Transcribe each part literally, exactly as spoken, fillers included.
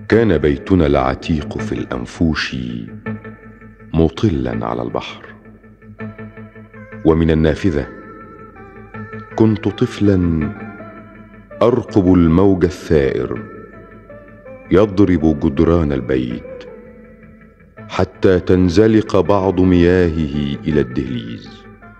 كان بيتنا العتيق في الأنفوش مطلا على البحر، ومن النافذة كنت طفلا أرقب الموج الثائر يضرب جدران البيت حتى تنزلق بعض مياهه إلى الدهليز.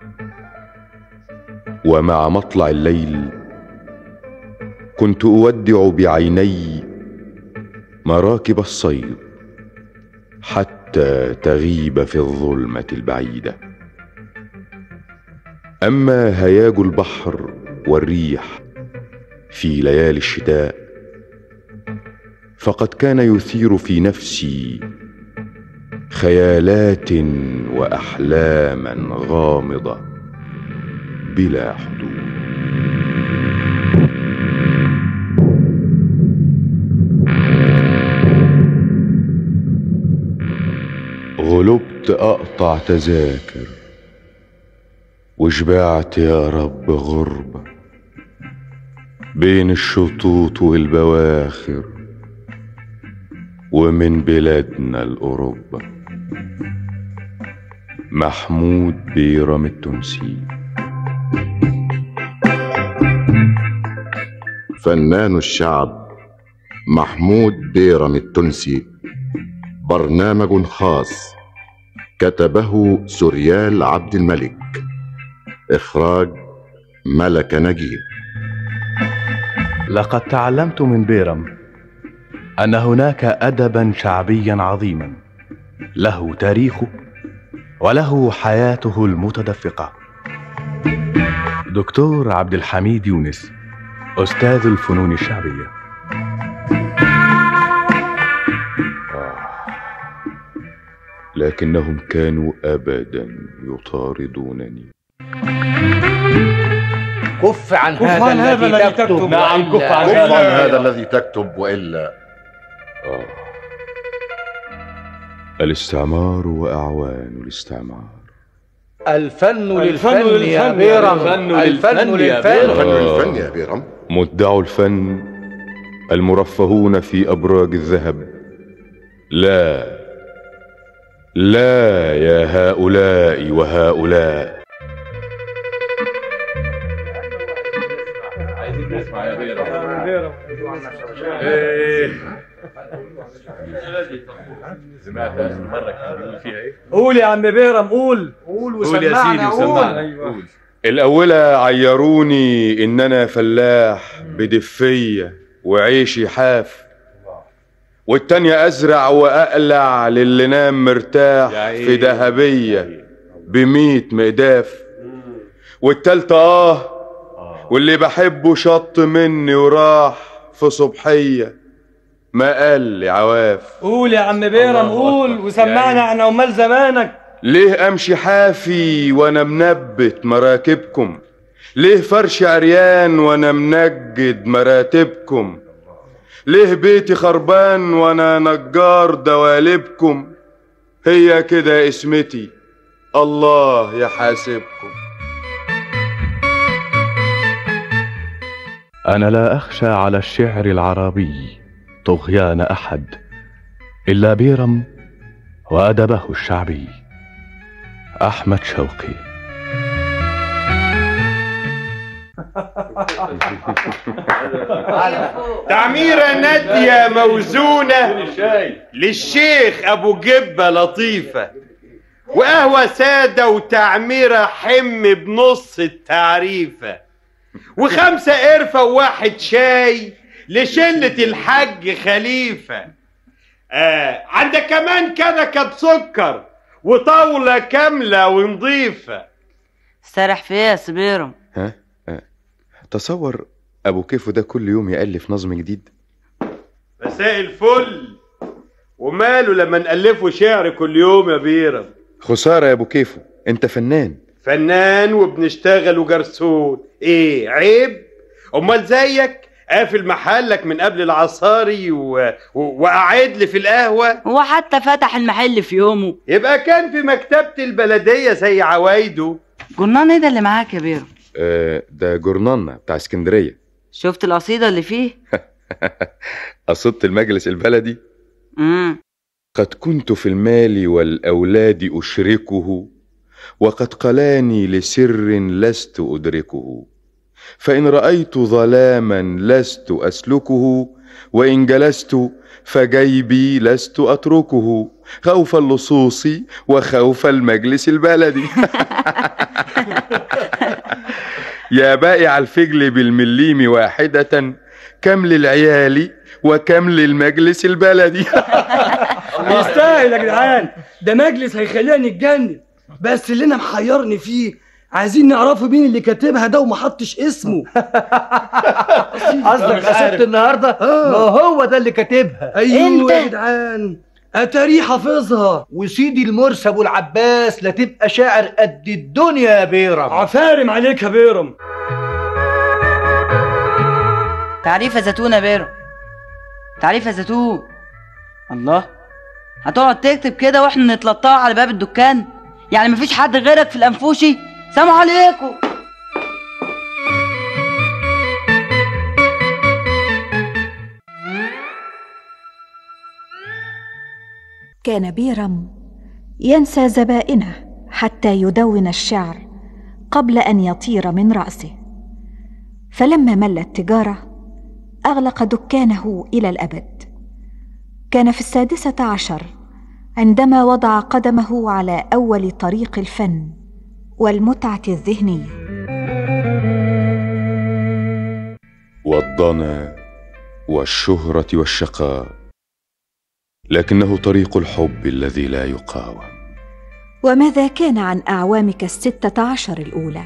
ومع مطلع الليل كنت أودع بعيني مراكب الصيد حتى تغيب في الظلمة البعيدة. أما هياج البحر والريح في ليالي الشتاء فقد كان يثير في نفسي خيالات وأحلاما غامضة بلا حدود. غلبت أقطع تذاكر وشبعت يا رب غربة بين الشطوط والبواخر ومن بلادنا الأوروبا. محمود بيرم التونسي. فنان الشعب محمود بيرم التونسي. برنامج خاص كتبه سوريال عبد الملك. إخراج ملك نجيب. لقد تعلمت من بيرم أن هناك أدبا شعبيا عظيما له تاريخه وله حياته المتدفقة. دكتور عبد الحميد يونس، أستاذ الفنون الشعبية. لكنهم كانوا أبدا يطاردونني. كف عن هذا الذي تكتب. نعم كف عن هذا الذي تكتب وإلا. آه. الاستعمار وأعوان الاستعمار. الفن للفن يا بيرم. الفن للفن يا بيرم. مدعو الفن المرفهون في أبراج الذهب. لا لا يا هؤلاء وهؤلاء. عايزين نسمع يا بيرم. سمعت آخر مرة كان بيقول فيها إيه؟ قول يا عم بيرم، قول قول وسمعنا. قول. أيوة. الأولى عيروني إن أنا فلاح بدفية وعيشي حاف، والتانية أزرع وأقلع للي نام مرتاح في دهبية بميت مقداف، والتالتة آه واللي بحبه شط مني وراح في صبحية ما قال لي عواف. قول يا عم بيرم، قول وسمعنا عن عمال زمانك. ليه أمشي حافي وأنا منبت مراكبكم؟ ليه فرش عريان وأنا منجد مراتبكم؟ ليه بيتي خربان وأنا نجار دوالبكم؟ هي كده اسمتي، الله يحاسبكم. أنا لا أخشى على الشعر العربي طغيان أحد إلا بيرم وأدبه الشعبي. أحمد شوقي. تعميرة نادية موزونة للشيخ أبو جبة لطيفة، وقهوة سادة وتعميرة حم بنص التعريفة، وخمسة قرفة وواحد شاي لشلة الحج خليفة. آه عندك كمان كنكة بسكر وطاولة كاملة ونظيفة. سرح فيها يا سبيرم. ها؟ آه. تصور أبو كيفو ده كل يوم يألف نظم جديد. مساء الفل. وماله لما نألفه شعر كل يوم يا بيرم؟ خسارة يا أبو كيفو، أنت فنان. فنان وبنشتغل وجرسون، إيه عيب؟ أمال زيك قافل محلك من قبل العصاري و... و... وقاعد لي في القهوة، وحتى فتح المحل في يومه. يبقى كان في مكتبة البلدية زي عوايده. جرنان ايه ده اللي معاك يا بيرم؟ آه ده جرناننا بتاع اسكندرية. شفت القصيدة اللي فيه؟ قصدت المجلس البلدي. امم قد كنت في المال والأولاد أشركه، وقد قلاني لسر لست أدركه، فإن رأيت ظلاما لست أسلكه، وإن جلست فجيبي لست أتركه، خوف اللصوص وخوف المجلس البلدي. يا بائع الفجل بالمليم واحدة، كم للعيال وكم للمجلس البلدي. يستاهل يا جدعان، ده مجلس هيخلينا نتجنن. بس اللي انا محيرني فيه، عايزين نعرفوا مين اللي كاتبها ده وما حطش اسمه. قصدك قصدت النهارده؟ ما هو ده اللي كاتبها. ايوه يا جدعان، اتاري حافظها. وسيدي المرسي ابو العباس لا تبقى شاعر قد الدنيا يا بيرم. عفارم عليك يا بيرم. تعريف يا زيتون يا بيرم، تعريف يا زيتون. الله، هتقعد تكتب كده واحنا نتلطع على باب الدكان؟ يعني مفيش حد غيرك في الانفوشي؟ سلام عليكم. كان بيرم ينسى زبائنه حتى يدون الشعر قبل أن يطير من رأسه، فلما مل التجارة أغلق دكانه إلى الأبد. كان في السادسة عشر عندما وضع قدمه على أول طريق الفن والمتعة الذهنية. والضنا والشهرة والشقاء، لكنه طريق الحب الذي لا يقاوم. وماذا كان عن أعوامك الستة عشر الأولى؟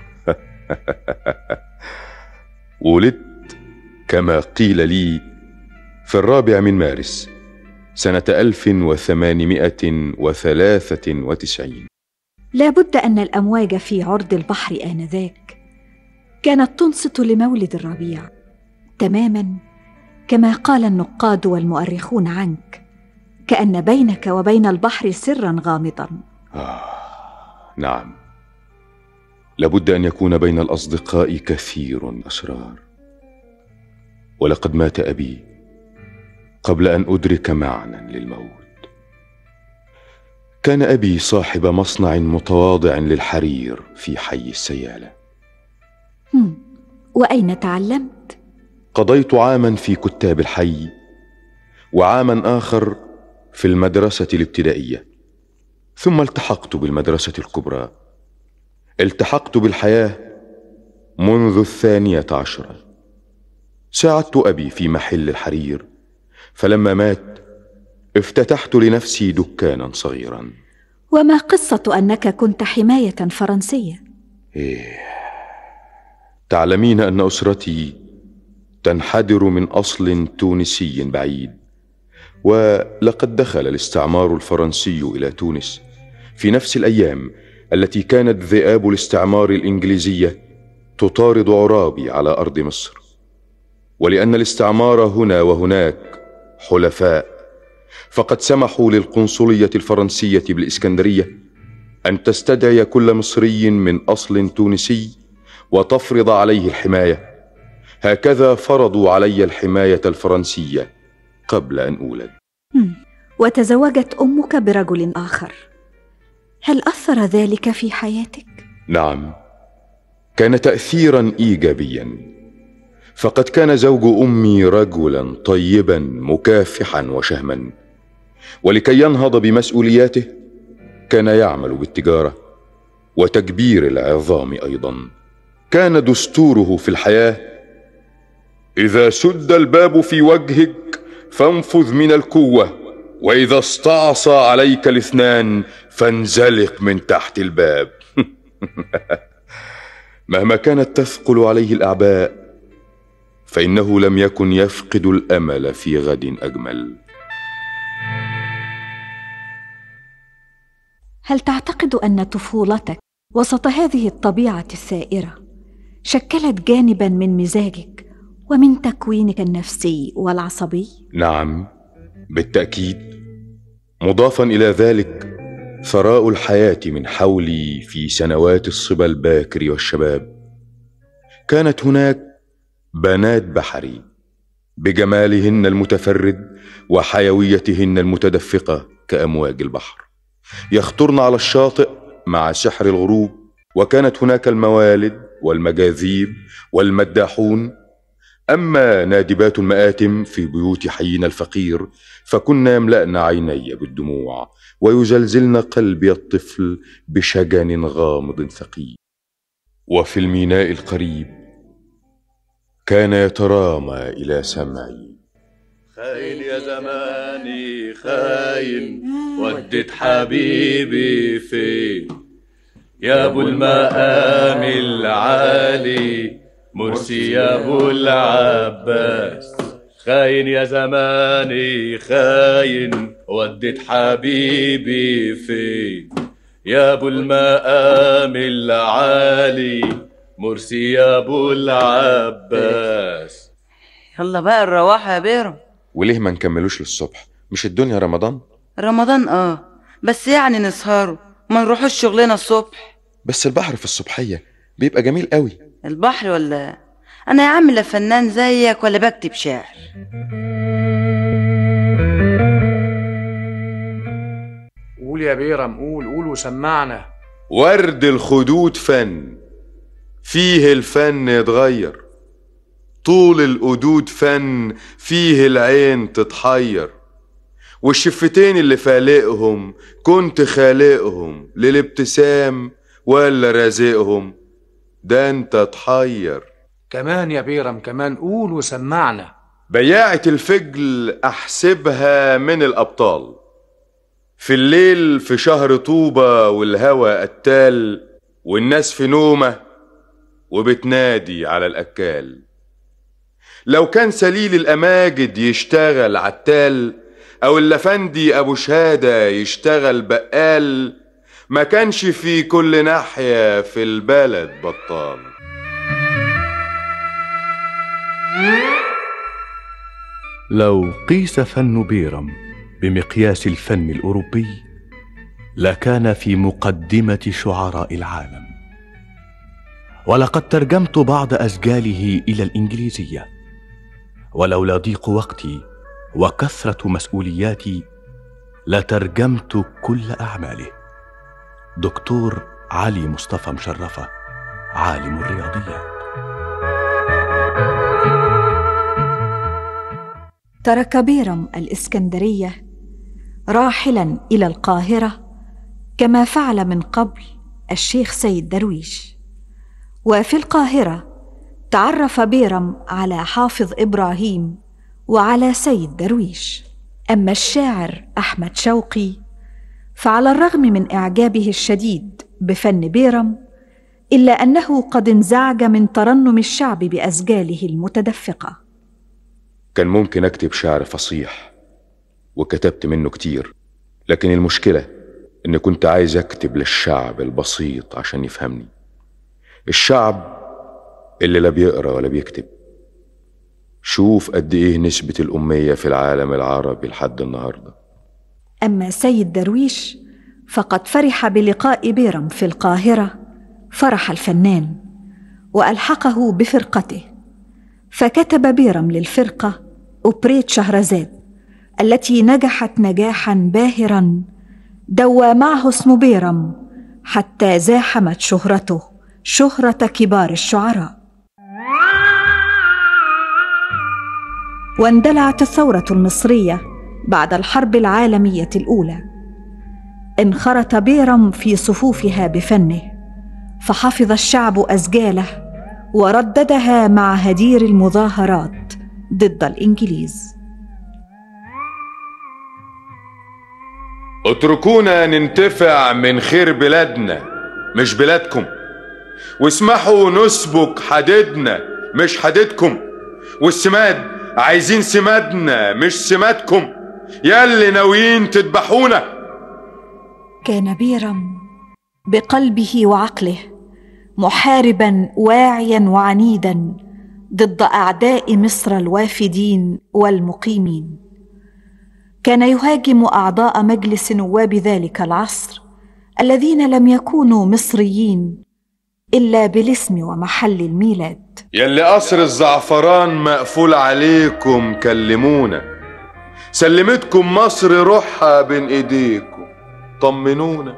ولدت كما قيل لي في الرابع من مارس سنة ألف وثمانمائة وثلاثة وتسعين. لا بد أن الأمواج في عرض البحر آنذاك كانت تنصت لمولد الربيع، تماما كما قال النقاد والمؤرخون عنك، كأن بينك وبين البحر سرا غامضا. آه، نعم، لابد أن يكون بين الأصدقاء كثير أسرار. ولقد مات أبي قبل أن أدرك معنى للموت. كان أبي صاحب مصنع متواضع للحرير في حي السيالة. هم. وأين تعلمت؟ قضيت عاما في كتاب الحي، وعاما آخر في المدرسة الابتدائية، ثم التحقت بالمدرسة الكبرى. التحقت بالحياة منذ الثانية عشرة. ساعدت أبي في محل الحرير، فلما مات افتتحت لنفسي دكانا صغيرا. وما قصة أنك كنت حماية فرنسية؟ إيه، تعلمين أن أسرتي تنحدر من أصل تونسي بعيد، ولقد دخل الاستعمار الفرنسي إلى تونس في نفس الأيام التي كانت ذئاب الاستعمار الإنجليزية تطارد عرابي على أرض مصر. ولأن الاستعمار هنا وهناك حلفاء، فقد سمحوا للقنصلية الفرنسية بالإسكندرية أن تستدعي كل مصري من أصل تونسي وتفرض عليه الحماية. هكذا فرضوا علي الحماية الفرنسية قبل أن أولد. وتزوجت أمك برجل آخر، هل أثر ذلك في حياتك؟ نعم، كان تأثيرا إيجابيا، فقد كان زوج أمي رجلا طيبا مكافحا وشهما، ولكي ينهض بمسؤولياته كان يعمل بالتجارة وتكبير العظام أيضا. كان دستوره في الحياة: إذا سد الباب في وجهك فانفذ من القوة، وإذا استعصى عليك الاثنان فانزلق من تحت الباب. مهما كانت تثقل عليه الأعباء فإنه لم يكن يفقد الأمل في غد أجمل. هل تعتقد أن طفولتك وسط هذه الطبيعة الثائرة شكلت جانبا من مزاجك ومن تكوينك النفسي والعصبي؟ نعم، بالتأكيد. مضافا إلى ذلك ثراء الحياة من حولي في سنوات الصبا الباكر والشباب. كانت هناك بنات بحري، بجمالهن المتفرد وحيويتهن المتدفقة كأمواج البحر، يخطرن على الشاطئ مع سحر الغروب. وكانت هناك الموالد والمجاذيب والمداحون. أما نادبات المآتم في بيوت حينا الفقير فكن يملأن عيني بالدموع ويزلزلن قلبي الطفل بشجن غامض ثقيل. وفي الميناء القريب كان يترامى إلى سمعي: خاين يا زماني خاين، وديت حبيبي فين يا ابو المقام العالي، مرسي يا ابو العباس. خاين يا زماني خاين، وديت حبيبي فين يا ابو المقام العالي، مرسي يا ابو العباس. يلا بقى الرواح يا بيرم. وليه ما نكملوش للصبح؟ مش الدنيا رمضان؟ رمضان اه، بس يعني نسهروا ما نروحوش شغلنا الصبح. بس البحر في الصبحية بيبقى جميل قوي. البحر ولا انا يا عم لا فنان زيك ولا بكتب شعر. قول يا بيرم، قول قول وسمعنا. ورد الخدود فن، فيه الفن يتغير. طول القدود فن، فيه العين تتحير. والشفتين اللي فالقهم كنت خالقهم للابتسام ولا رازقهم؟ ده انت تحير. كمان يا بيرم كمان، قول وسمعنا. بياعة الفجل احسبها من الابطال، في الليل في شهر طوبة والهوى قتال، والناس في نومة وبتنادي على الأكال. لو كان سليل الأماجد يشتغل عتال، أو اللفندي أبو شهادة يشتغل بقال، ما كانش في كل ناحية في البلد بطال. لو قيس فن بيرم بمقياس الفن الأوروبي لكان في مقدمة شعراء العالم. ولقد ترجمت بعض أسجاله إلى الإنجليزية، ولولا ضيق وقتي وكثرة مسؤولياتي لترجمت كل أعماله. دكتور علي مصطفى مشرفة، عالم الرياضيات. ترك بيرم الإسكندرية راحلاً إلى القاهرة كما فعل من قبل الشيخ سيد درويش. وفي القاهرة تعرف بيرم على حافظ إبراهيم وعلى سيد درويش. أما الشاعر أحمد شوقي فعلى الرغم من إعجابه الشديد بفن بيرم إلا أنه قد انزعج من ترنم الشعب بأسجاله المتدفقة. كان ممكن أكتب شعر فصيح وكتبت منه كتير، لكن المشكلة إني كنت عايز أكتب للشعب البسيط عشان يفهمني، الشعب اللي لا بيقرأ ولا بيكتب. شوف قد إيه نسبة الأمية في العالم العربي لحد النهاردة. أما سيد درويش فقد فرح بلقاء بيرم في القاهرة فرح الفنان، وألحقه بفرقته، فكتب بيرم للفرقة أوبريت شهرزاد التي نجحت نجاحا باهرا دوى معه اسم بيرم حتى زاحمت شهرته شهرة كبار الشعراء. واندلعت الثورة المصرية بعد الحرب العالمية الأولى. انخرط بيرم في صفوفها بفنه، فحفظ الشعب أسجاله ورددها مع هدير المظاهرات ضد الإنجليز. اتركونا ننتفع من خير بلادنا مش بلادكم، واسمحوا نسبك حديدنا مش حديدكم، والسماد عايزين سمادنا مش سمادكم، ياللي ناويين تذبحونا. كان بيرم بقلبه وعقله محاربا واعيا وعنيدا ضد أعداء مصر الوافدين والمقيمين. كان يهاجم أعضاء مجلس نواب ذلك العصر الذين لم يكونوا مصريين، إلا بالاسم ومحل الميلاد. يلي قصر الزعفران مقفول عليكم كلمونا، سلمتكم مصر روحها بين ايديكم، طمنونا.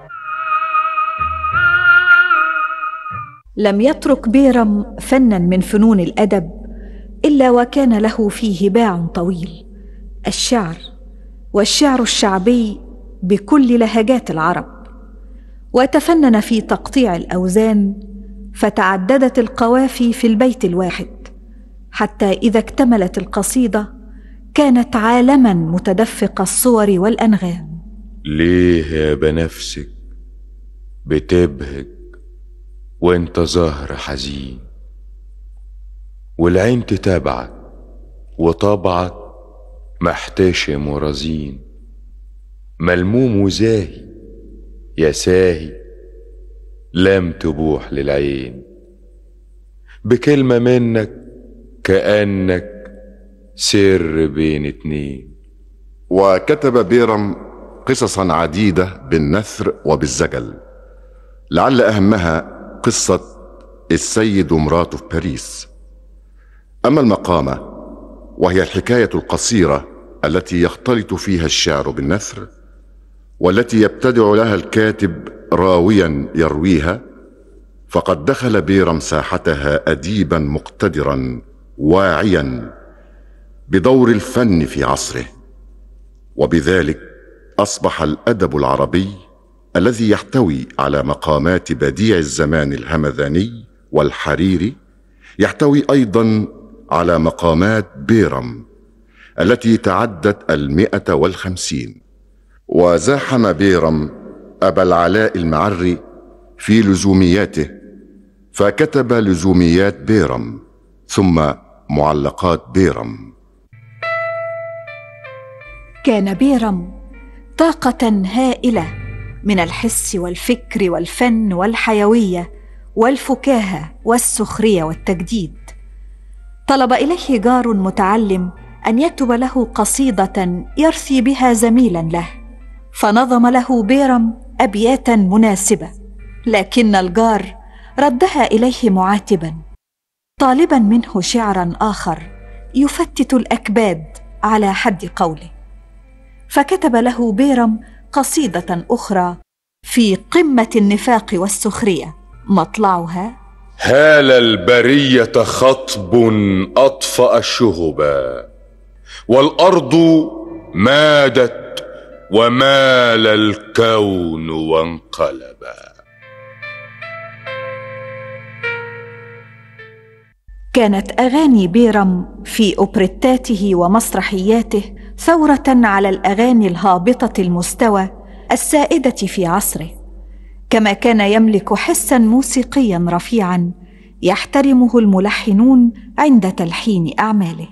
لم يترك بيرم فنا من فنون الأدب إلا وكان له فيه باع طويل، الشعر، والشعر الشعبي بكل لهجات العرب. وتفنن في تقطيع الأوزان، فتعددت القوافي في البيت الواحد، حتى إذا اكتملت القصيدة كانت عالما متدفق الصور والأنغام. ليه يا بنفسك بتبهج وانت ظهر حزين، والعين تتابعك وطبعك محتشم ورزين، ملموم وزاهي يا ساهي لم تبوح للعين، بكلمة منك كأنك سر بين اتنين. وكتب بيرم قصصا عديدة بالنثر وبالزجل، لعل أهمها قصة السيد ومراته في باريس. أما المقامة وهي الحكاية القصيرة التي يختلط فيها الشعر بالنثر، والتي يبتدع لها الكاتب راويا يرويها، فقد دخل بيرم ساحتها أديبا مقتدرا واعيا بدور الفن في عصره، وبذلك أصبح الأدب العربي الذي يحتوي على مقامات بديع الزمان الهمذاني والحريري يحتوي أيضا على مقامات بيرم التي تعدت المئة والخمسين. وزاحم بيرم أبا العلاء المعري في لزومياته، فكتب لزوميات بيرم ثم معلقات بيرم. كان بيرم طاقة هائلة من الحس والفكر والفن والحيوية والفكاهة والسخرية والتجديد. طلب إليه جار متعلم أن يكتب له قصيدة يرثي بها زميلا له، فنظم له بيرم أبياتا مناسبة، لكن الجار ردها إليه معاتبا، طالبا منه شعرا آخر يفتت الأكباد على حد قوله. فكتب له بيرم قصيدة أخرى في قمة النفاق والسخرية، مطلعها: هال البرية خطب أطفأ الشهبا، والأرض مادت ومال الكون وانقلبا. كانت أغاني بيرم في أوبريتاته ومسرحياته ثورة على الأغاني الهابطة المستوى السائدة في عصره، كما كان يملك حساً موسيقياً رفيعاً يحترمه الملحنون عند تلحين أعماله.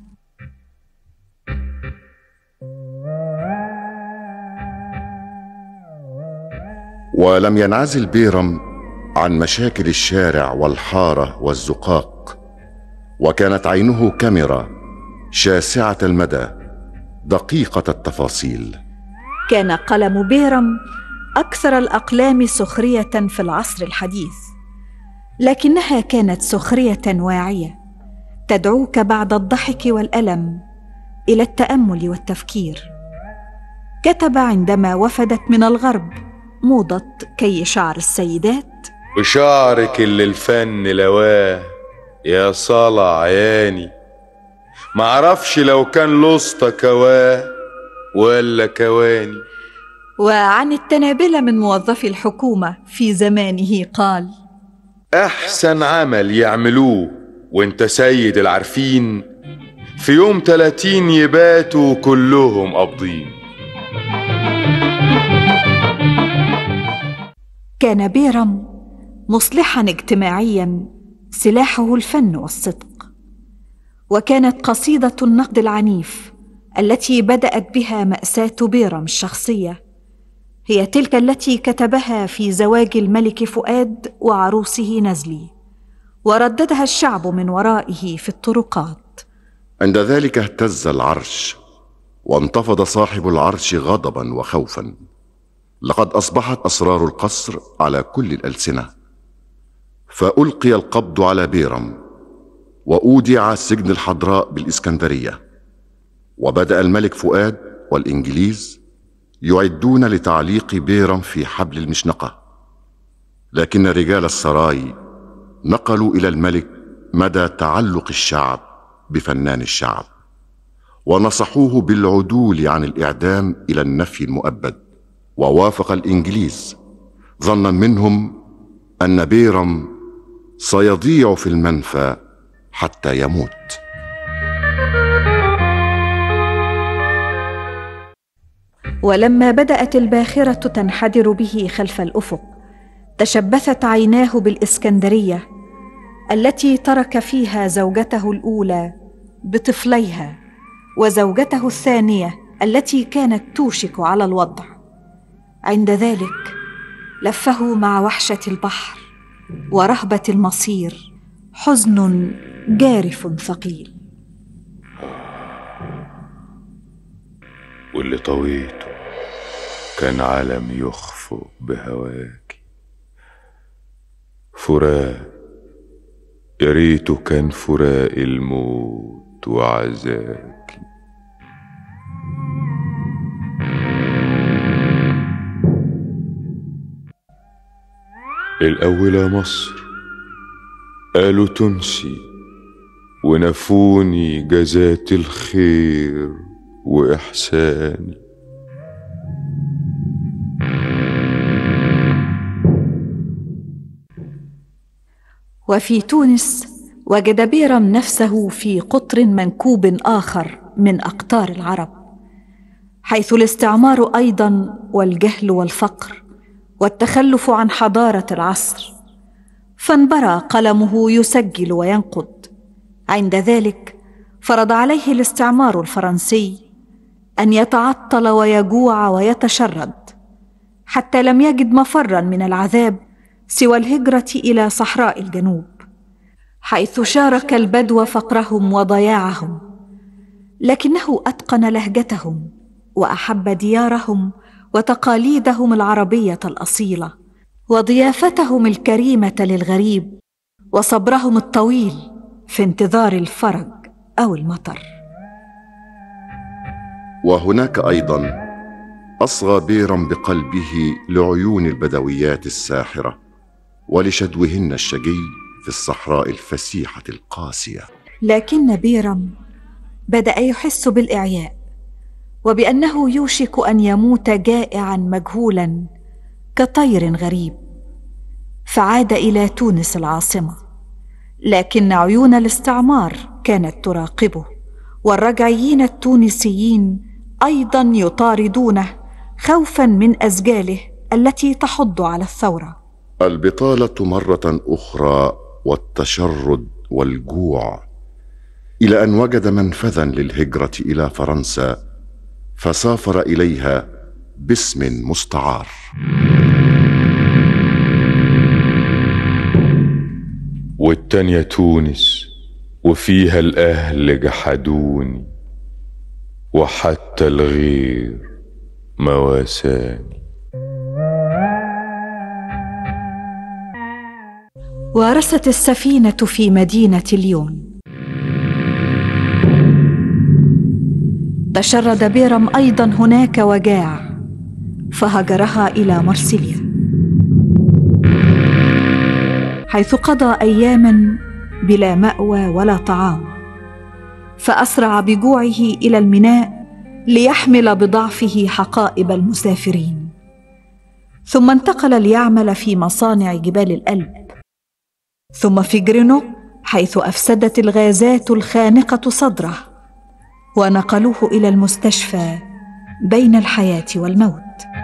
ولم ينعزل بيرم عن مشاكل الشارع والحارة والزقاق، وكانت عينه كاميرا شاسعة المدى دقيقة التفاصيل. كان قلم بيرم أكثر الأقلام سخرية في العصر الحديث، لكنها كانت سخرية واعية تدعوك بعد الضحك والألم إلى التأمل والتفكير. كتب عندما وفدت من الغرب موضة كي شعر السيدات: وشعرك اللي الفن لواه يا صالع عياني، معرفش لو كان لسطة كواه ولا كواني. وعن التنابلة من موظفي الحكومة في زمانه قال: أحسن عمل يعملوه وانت سيد العارفين، في يوم تلاتين يباتوا كلهم قابضين. كان بيرم مصلحاً اجتماعياً سلاحه الفن والصدق، وكانت قصيدة النقد العنيف التي بدأت بها مأساة بيرم الشخصية هي تلك التي كتبها في زواج الملك فؤاد وعروسه نزلي، ورددها الشعب من ورائه في الطرقات. عند ذلك اهتز العرش، وانتفض صاحب العرش غضبا وخوفا، لقد أصبحت أسرار القصر على كل الألسنة، فألقي القبض على بيرم وأودع سجن الحضراء بالإسكندرية. وبدأ الملك فؤاد والإنجليز يعدون لتعليق بيرم في حبل المشنقة، لكن رجال السراي نقلوا إلى الملك مدى تعلق الشعب بفنان الشعب، ونصحوه بالعدول عن الإعدام إلى النفي المؤبد. ووافق الإنجليز ظنا منهم أن بيرم سيضيع في المنفى حتى يموت. ولما بدأت الباخرة تنحدر به خلف الأفق، تشبثت عيناه بالإسكندرية التي ترك فيها زوجته الأولى بطفليها، وزوجته الثانية التي كانت توشك على الوضع. عند ذلك لفه مع وحشة البحر ورهبة المصير حزن جارف ثقيل. واللي طويته كان عالم يخفق بهواك، فراق يا ريته كان فراق الموت وعزاك. الأولى مصر قالوا تنسي، ونفوني جزات الخير وإحساني. وفي تونس وجد بيرم نفسه في قطر منكوب آخر من أقطار العرب، حيث الاستعمار أيضا والجهل والفقر والتخلف عن حضارة العصر، فانبرى قلمه يسجل وينقد. عند ذلك فرض عليه الاستعمار الفرنسي أن يتعطل ويجوع ويتشرد، حتى لم يجد مفرا من العذاب سوى الهجرة إلى صحراء الجنوب، حيث شارك البدو فقرهم وضياعهم، لكنه أتقن لهجتهم وأحب ديارهم وتقاليدهم العربية الأصيلة، وضيافتهم الكريمة للغريب، وصبرهم الطويل في انتظار الفرج أو المطر. وهناك أيضا أصغى بيرم بقلبه لعيون البدويات الساحرة ولشدوهن الشجي في الصحراء الفسيحة القاسية. لكن بيرم بدأ يحس بالإعياء، وبأنه يوشك أن يموت جائعا مجهولا كطير غريب، فعاد إلى تونس العاصمة. لكن عيون الاستعمار كانت تراقبه، والرجعيين التونسيين أيضا يطاردونه خوفا من أسجاله التي تحض على الثورة. البطالة مرة أخرى والتشرد والجوع، إلى أن وجد منفذا للهجرة إلى فرنسا، فسافر إليها باسم مستعار. والتانية تونس، وفيها الأهل جحدوني، وحتى الغير مواساني. ورست السفينة في مدينة ليون. تشرد بيرم أيضا هناك وجاع، فهجرها إلى مرسيليا، حيث قضى أياما بلا مأوى ولا طعام، فأسرع بجوعه إلى الميناء ليحمل بضعفه حقائب المسافرين، ثم انتقل ليعمل في مصانع جبال الألب، ثم في جرينو حيث أفسدت الغازات الخانقة صدره، ونقلوه إلى المستشفى بين الحياة والموت.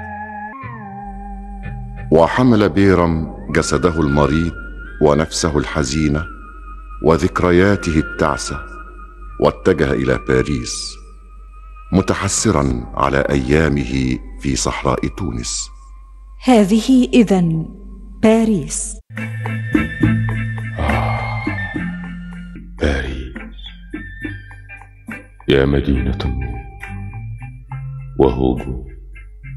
وحمل بيرم جسده المريض ونفسه الحزينة وذكرياته التعسة، واتجه إلى باريس متحسرا على أيامه في صحراء تونس. هذه إذن باريس. آه، باريس يا مدينة النور، وهوجو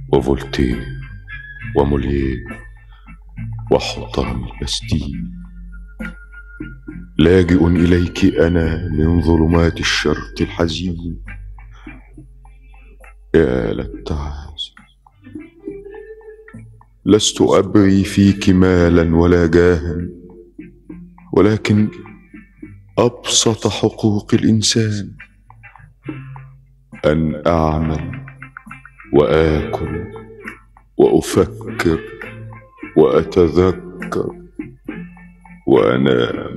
وفولتير ومولير وحطام البستيل لاجئ إليك أنا من ظلمات الشرق الحزين. يا للتعاسة، لست أبغي فيك مالا ولا جاها، ولكن أبسط حقوق الإنسان، أن أعمل وآكل وأفكر وأتذكر وأنام.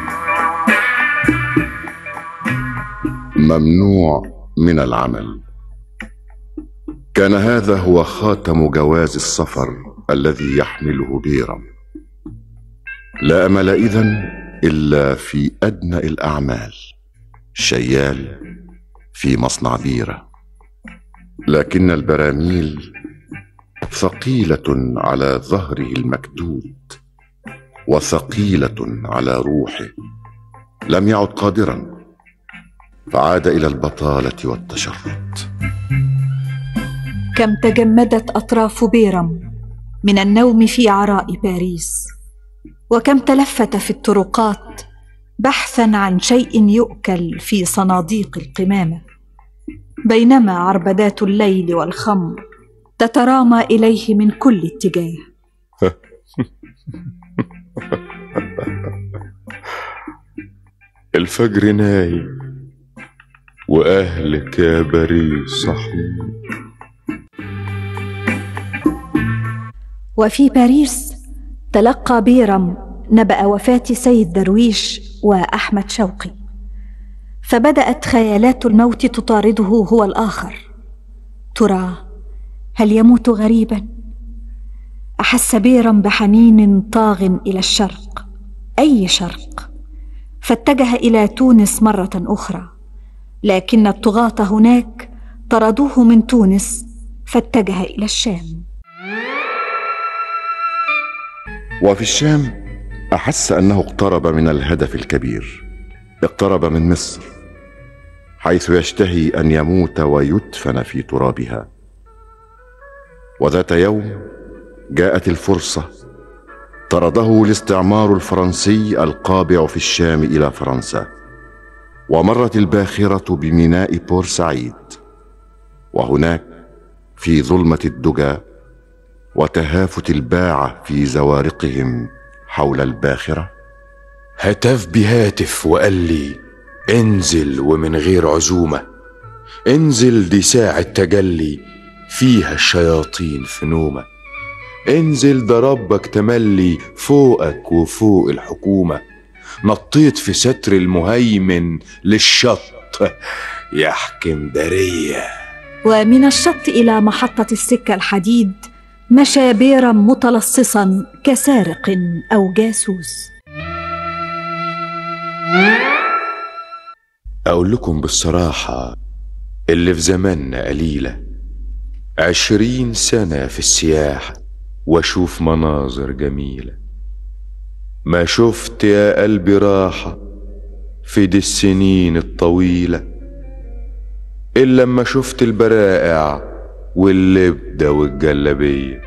ممنوع من العمل. كان هذا هو خاتم جواز السفر الذي يحمله بيرم. لا أمل إذن إلا في أدنى الأعمال، شيال في مصنع بيرة. لكن البراميل ثقيلة على ظهره المكدود وثقيلة على روحه. لم يعد قادرا، فعاد إلى البطالة والتشرد. كم تجمدت أطراف بيرم من النوم في عراء باريس، وكم تلفت في الطرقات بحثا عن شيء يؤكل في صناديق القمامة، بينما عربدات الليل والخمر تترامى إليه من كل اتجاه. الفجر نايم وأهلك يا باريس صحيح. وفي باريس تلقى بيرم نبأ وفاة سيد درويش وأحمد شوقي، فبدأت خيالات الموت تطارده هو الآخر. ترى هل يموت غريبا؟ أحس بيرم بحنين طاغ إلى الشرق، أي شرق، فاتجه إلى تونس مرة أخرى، لكن الطغاة هناك طردوه من تونس فاتجه إلى الشام. وفي الشام أحس أنه اقترب من الهدف الكبير، اقترب من مصر، حيث يشتهي أن يموت ويدفن في ترابها. وذات يوم جاءت الفرصة، طرده الاستعمار الفرنسي القابع في الشام إلى فرنسا، ومرت الباخرة بميناء بورسعيد، وهناك في ظلمة الدجى وتهافت الباعة في زوارقهم حول الباخرة، هتف بهاتف وقال لي انزل ومن غير عزومة، انزل دي ساعة تجلي فيها الشياطين في نومة، انزل ده ربك تملي فوقك وفوق الحكومة، نطيت في ستر المهيمن للشط يحكم درية. ومن الشط إلى محطة السكة الحديد مشى بيرم متلصصا كسارق أو جاسوس. أقول لكم بالصراحة اللي في زماننا قليلة، عشرين سنة في السياحة واشوف مناظر جميلة، ما شفت يا قلبي راحة في دي السنين الطويلة إلا لما شفت البرائع واللبدة والجلبية.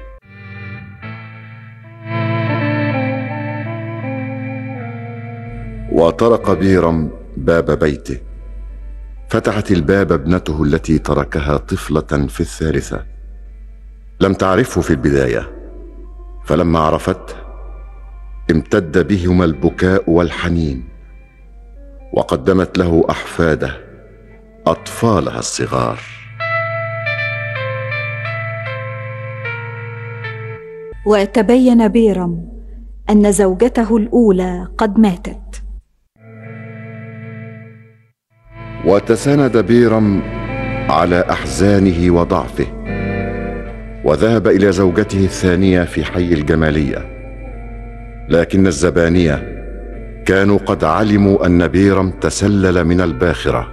وطرق بيرم باب بيته. فتحت الباب ابنته التي تركها طفلة في الثالثة. لم تعرفه في البداية، فلما عرفته امتد بهما البكاء والحنين، وقدمت له أحفاده أطفالها الصغار. وتبين بيرم أن زوجته الأولى قد ماتت. وتساند بيرم على أحزانه وضعفه، وذهب إلى زوجته الثانية في حي الجمالية، لكن الزبانية كانوا قد علموا أن بيرم تسلل من الباخرة.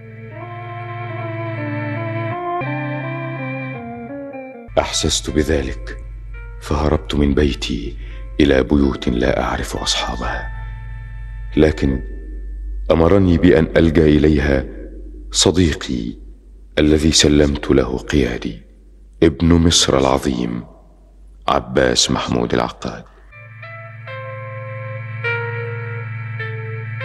أحسست بذلك فهربت من بيتي إلى بيوت لا أعرف أصحابها، لكن أمرني بأن ألجأ إليها صديقي الذي سلمت له قيادي، ابن مصر العظيم عباس محمود العقاد.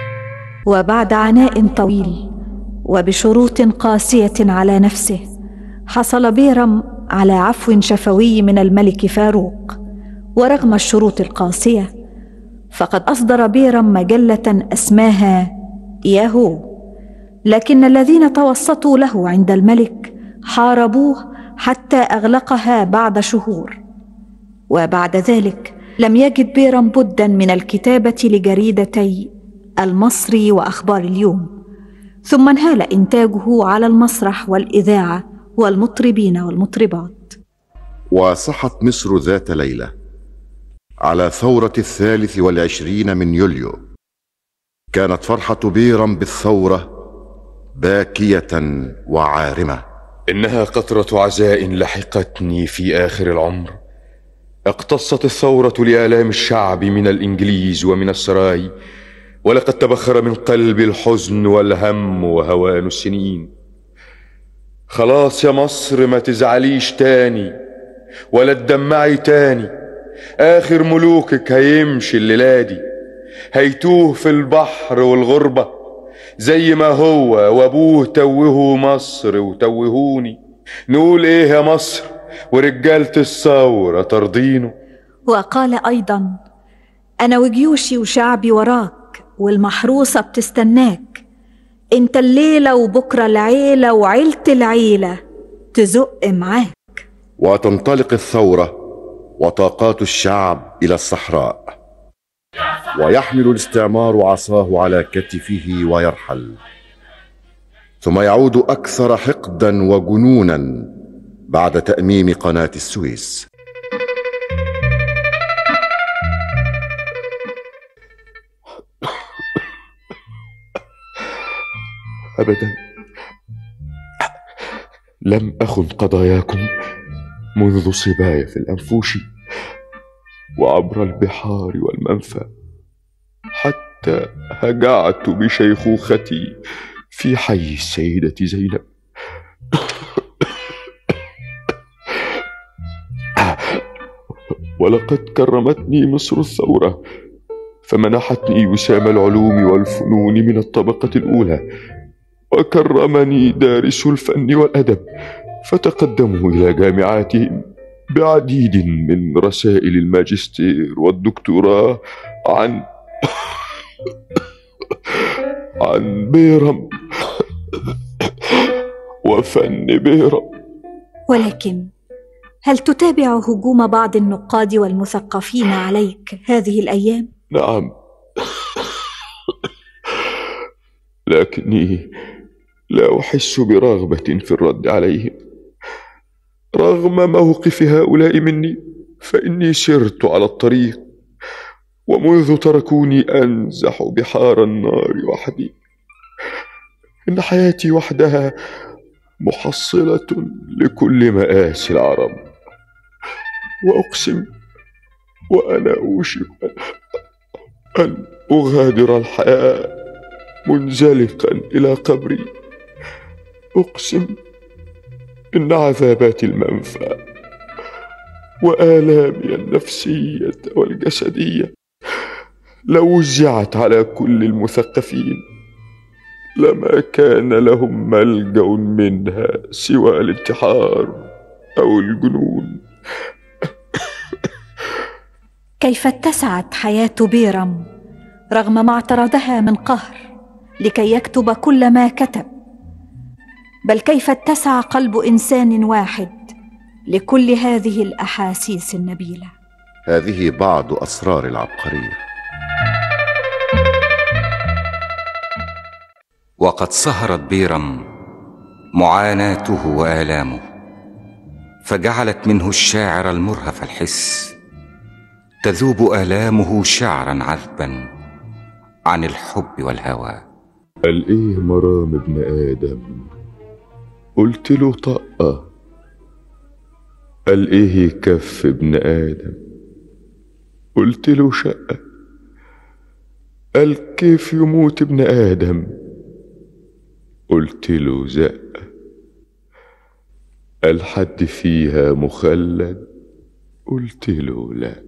وبعد عناء طويل وبشروط قاسية على نفسه حصل بيرم على عفو شفوي من الملك فاروق. ورغم الشروط القاسية فقد أصدر بيرم مجلة أسماها ياهو، لكن الذين توسطوا له عند الملك حاربوه حتى أغلقها بعد شهور. وبعد ذلك لم يجد بيرم بدا من الكتابة لجريدتي المصري وأخبار اليوم، ثم انهال إنتاجه على المسرح والإذاعة والمطربين والمطربات. وصحت مصر ذات ليلة على ثورة الثالث والعشرين من يوليو. كانت فرحة بيرم بالثورة باكية وعارمة. إنها قطرة عزاء لحقتني في آخر العمر. اقتصت الثورة لآلام الشعب من الإنجليز ومن السراي، ولقد تبخر من قلبي الحزن والهم وهوان السنين. خلاص يا مصر ما تزعليش تاني ولا تدمعي تاني. آخر ملوكك هيمشي الليلة دي، هيتوه في البحر والغربة زي ما هو وابوه توهوا مصر وتوهوني. نقول ايه يا مصر ورجالة الثورة ترضينه؟ وقال أيضا: أنا وجيوشي وشعبي وراك والمحروسة بتستناك، انت الليلة وبكرة العيلة وعيلة العيلة تزق معاك. وتنطلق الثورة وطاقات الشعب إلى الصحراء، ويحمل الاستعمار عصاه على كتفه ويرحل، ثم يعود أكثر حقدا وجنونا بعد تأميم قناة السويس. أبدا لم أخن قضاياكم منذ صبايا في الأنفوش وعبر البحار والمنفى، حتى هجعت بشيخوختي في حي السيدة زينب. ولقد كرمتني مصر الثورة فمنحتني وسام العلوم والفنون من الطبقة الأولى، وكرمني دارس الفن والأدب فتقدموا إلى جامعاتهم بعديد من رسائل الماجستير والدكتوراه عن عن بيرم وفن بيرم. ولكن هل تتابع هجوم بعض النقاد والمثقفين عليك هذه الأيام؟ نعم، لكني لا أحس برغبة في الرد عليهم رغم موقف هؤلاء مني، فإني سرت على الطريق، ومنذ تركوني أنزح بحار النار وحدي. إن حياتي وحدها محصلة لكل مآسي العرب، وأقسم وأنا أوشك أن أغادر الحياة منزلقا إلى قبري، أقسم إن عذابات المنفى وآلامي النفسية والجسدية لو وزعت على كل المثقفين لما كان لهم ملجأ منها سوى الانتحار أو الجنون. كيف اتسعت حياة بيرم رغم ما اعترضها من قهر لكي يكتب كل ما كتب، بل كيف اتسع قلب إنسان واحد لكل هذه الأحاسيس النبيلة. هذه بعض أسرار العبقرية. وقد سهرت بيرم معاناته وآلامه، فجعلت منه الشاعر المرهف الحس تذوب آلامه شعرا عذبا عن الحب والهوى. قال إيه مرام ابن آدم؟ قلت له طقة. قال إيه كف ابن آدم؟ قلت له شقة. قال كيف يموت ابن آدم؟ قلت له زقة. قال حد فيها مخلد؟ قلت له لا.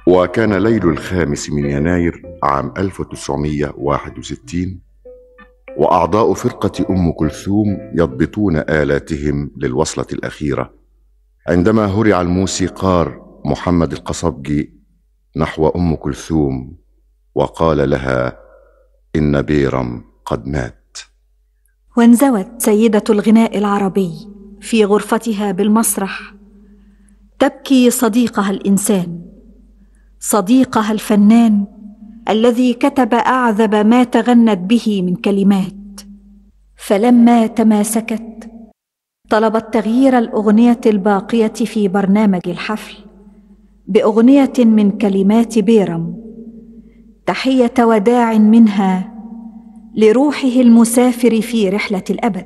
وكان ليل الخامس من يناير عام ألف وتسعمائة وواحد وستين، وأعضاء فرقة أم كلثوم يضبطون آلاتهم للوصلة الأخيرة، عندما هرع الموسيقار محمد القصبجي نحو أم كلثوم وقال لها: إن بيرم قد مات. وانزوت سيدة الغناء العربي في غرفتها بالمسرح تبكي صديقها الإنسان، صديقها الفنان الذي كتب أعذب ما تغنت به من كلمات. فلما تماسكت طلبت تغيير الأغنية الباقية في برنامج الحفل بأغنية من كلمات بيرم، تحية وداع منها لروحه المسافر في رحلة الأبد.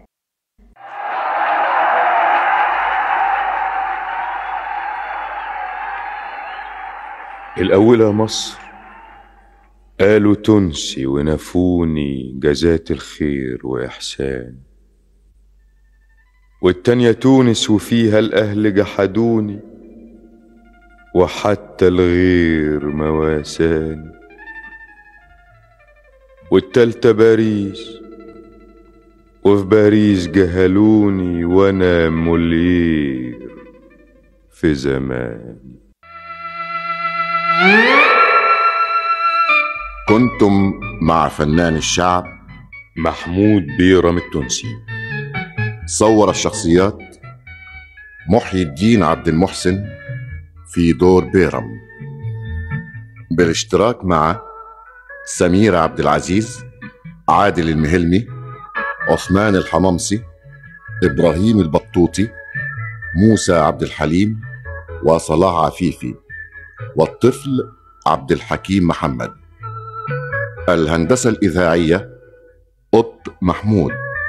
الأولى مصر قالوا تنسي ونفوني جزات الخير وإحسان، والتانية تونس وفيها الأهل جحدوني وحتى الغير مواساني، والتالتة باريس وفي باريس جهلوني وانا مولير في زمان. كنتم مع فنان الشعب محمود بيرم التونسي. صور الشخصيات محي الدين عبد المحسن في دور بيرم، بالاشتراك مع سمير عبد العزيز، عادل المهلمي، عثمان الحمامسي، إبراهيم البطوطي، موسى عبد الحليم، وصلاح عفيفي، والطفل عبد الحكيم محمد. الهندسة الإذاعية قط محمود.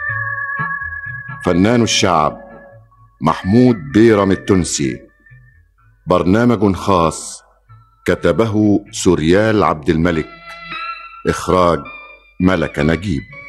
فنان الشعب محمود بيرم التونسي. برنامج خاص كتبه سوريال عبد الملك. إخراج ملك نجيب.